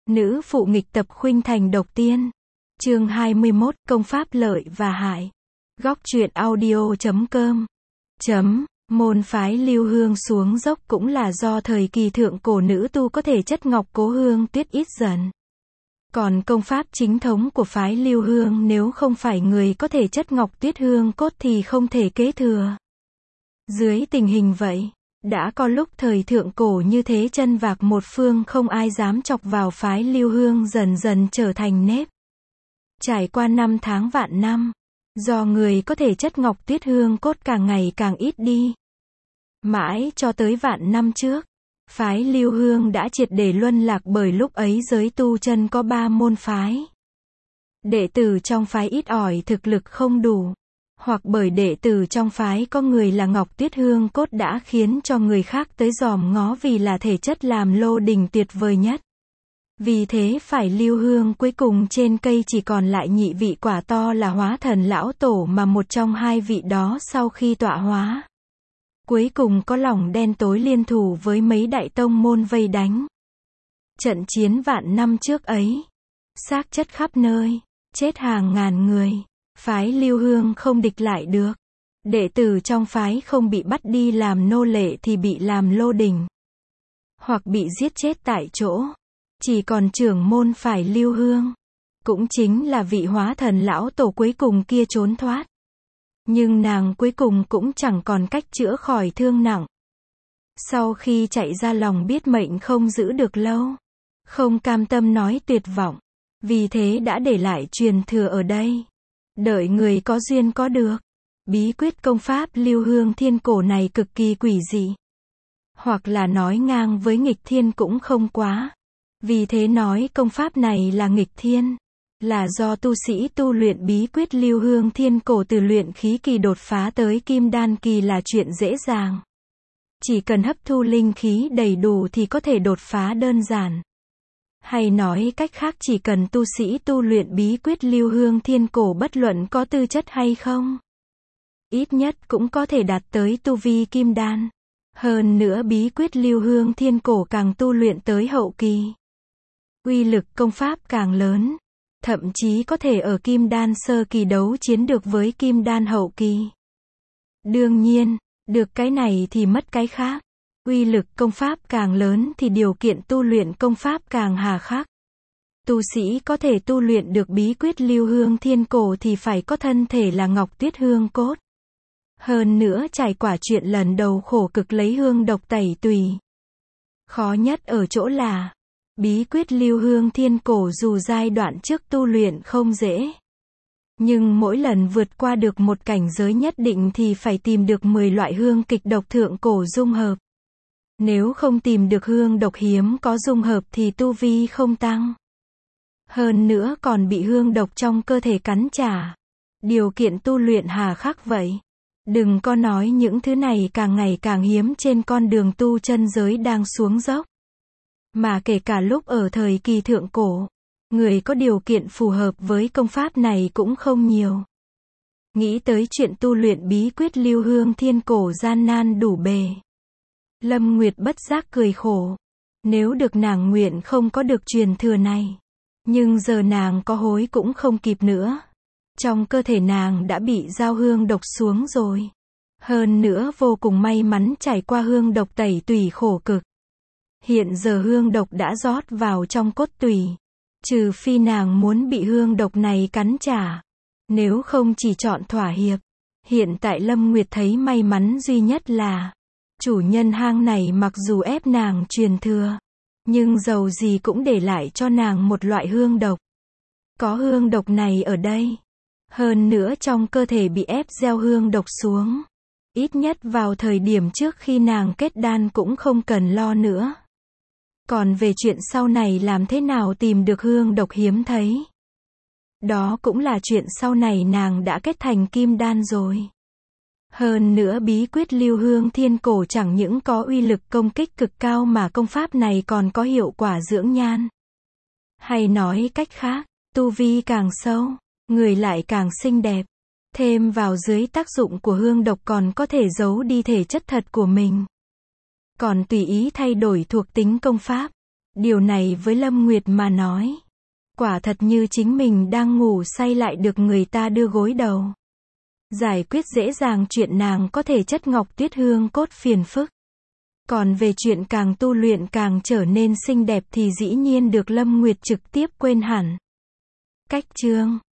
Nữ phụ nghịch tập khuynh thành độc tiên. Chương 21, công pháp lợi và hại. Góc truyện audio.com. Môn phái Lưu Hương xuống dốc cũng là do thời kỳ thượng cổ nữ tu có thể chất ngọc cố hương tuyết ít dần. Còn công pháp chính thống của phái Lưu Hương nếu không phải người có thể chất ngọc tuyết hương cốt thì không thể kế thừa. Dưới tình hình vậy, đã có lúc thời thượng cổ như thế chân vạc một phương không ai dám chọc vào phái Lưu Hương dần dần trở thành nếp. Trải qua năm tháng vạn năm, do người có thể chất ngọc tuyết hương cốt càng ngày càng ít đi. Mãi cho tới vạn năm trước, phái Lưu Hương đã triệt để luân lạc bởi lúc ấy giới tu chân có 3 môn phái. Đệ tử trong phái ít ỏi thực lực không đủ, hoặc bởi đệ tử trong phái có người là ngọc tuyết hương cốt đã khiến cho người khác tới dòm ngó vì là thể chất làm lô đỉnh tuyệt vời nhất. Vì thế phải Lưu Hương cuối cùng trên cây chỉ còn lại nhị vị quả to là hóa thần lão tổ mà một trong hai vị đó sau khi tọa hóa. Cuối cùng có lòng đen tối liên thủ với mấy đại tông môn vây đánh. Trận chiến vạn năm trước ấy, xác chất khắp nơi, chết hàng ngàn người, phái Lưu Hương không địch lại được. Đệ tử trong phái không bị bắt đi làm nô lệ thì bị làm lô đỉnh, hoặc bị giết chết tại chỗ. Chỉ còn trưởng môn phải Lưu Hương, cũng chính là vị hóa thần lão tổ cuối cùng kia trốn thoát. Nhưng nàng cuối cùng cũng chẳng còn cách chữa khỏi thương nặng. Sau khi chạy ra lòng biết mệnh không giữ được lâu, không cam tâm nói tuyệt vọng, vì thế đã để lại truyền thừa ở đây. Đợi người có duyên có được. Bí quyết công pháp Lưu Hương thiên cổ này cực kỳ quỷ dị. Hoặc là nói ngang với nghịch thiên cũng không quá. Vì thế nói công pháp này là nghịch thiên, là do tu sĩ tu luyện bí quyết Lưu Hương thiên cổ từ luyện khí kỳ đột phá tới kim đan kỳ là chuyện dễ dàng. Chỉ cần hấp thu linh khí đầy đủ thì có thể đột phá đơn giản. Hay nói cách khác chỉ cần tu sĩ tu luyện bí quyết Lưu Hương thiên cổ bất luận có tư chất hay không, ít nhất cũng có thể đạt tới tu vi kim đan. Hơn nữa bí quyết Lưu Hương thiên cổ càng tu luyện tới hậu kỳ, uy lực công pháp càng lớn, thậm chí có thể ở kim đan sơ kỳ đấu chiến được với kim đan hậu kỳ. Đương nhiên, được cái này thì mất cái khác. Uy lực công pháp càng lớn thì điều kiện tu luyện công pháp càng hà khắc. Tu sĩ có thể tu luyện được bí quyết Lưu Hương thiên cổ thì phải có thân thể là ngọc tuyết hương cốt. Hơn nữa trải qua chuyện lần đầu khổ cực lấy hương độc tẩy tùy. Khó nhất ở chỗ là bí quyết Lưu Hương thiên cổ dù giai đoạn trước tu luyện không dễ, nhưng mỗi lần vượt qua được một cảnh giới nhất định thì phải tìm được 10 loại hương kịch độc thượng cổ dung hợp. Nếu không tìm được hương độc hiếm có dung hợp thì tu vi không tăng. Hơn nữa còn bị hương độc trong cơ thể cắn trả. Điều kiện tu luyện hà khắc vậy. Đừng có nói những thứ này càng ngày càng hiếm trên con đường tu chân giới đang xuống dốc. Mà kể cả lúc ở thời kỳ thượng cổ, người có điều kiện phù hợp với công pháp này cũng không nhiều. Nghĩ tới chuyện tu luyện bí quyết Lưu Hương thiên cổ gian nan đủ bề, Lâm Nguyệt bất giác cười khổ. Nếu được nàng nguyện không có được truyền thừa này. Nhưng giờ nàng có hối cũng không kịp nữa. Trong cơ thể nàng đã bị giao hương độc xuống rồi. Hơn nữa vô cùng may mắn trải qua hương độc tẩy tủy khổ cực. Hiện giờ hương độc đã rót vào trong cốt tủy. Trừ phi nàng muốn bị hương độc này cắn trả. Nếu không chỉ chọn thỏa hiệp. Hiện tại Lâm Nguyệt thấy may mắn duy nhất là chủ nhân hang này mặc dù ép nàng truyền thừa, nhưng dầu gì cũng để lại cho nàng một loại hương độc. Có hương độc này ở đây. Hơn nữa trong cơ thể bị ép gieo hương độc xuống. Ít nhất vào thời điểm trước khi nàng kết đan cũng không cần lo nữa. Còn về chuyện sau này làm thế nào tìm được hương độc hiếm thấy, đó cũng là chuyện sau này nàng đã kết thành kim đan rồi. Hơn nữa bí quyết Lưu Hương thiên cổ chẳng những có uy lực công kích cực cao mà công pháp này còn có hiệu quả dưỡng nhan. Hay nói cách khác, tu vi càng sâu, người lại càng xinh đẹp. Thêm vào dưới tác dụng của hương độc còn có thể giấu đi thể chất thật của mình. Còn tùy ý thay đổi thuộc tính công pháp. Điều này với Lâm Nguyệt mà nói, quả thật như chính mình đang ngủ say lại được người ta đưa gối đầu. Giải quyết dễ dàng chuyện nàng có thể chất ngọc tuyết hương cốt phiền phức. Còn về chuyện càng tu luyện càng trở nên xinh đẹp thì dĩ nhiên được Lâm Nguyệt trực tiếp quên hẳn. Cách chương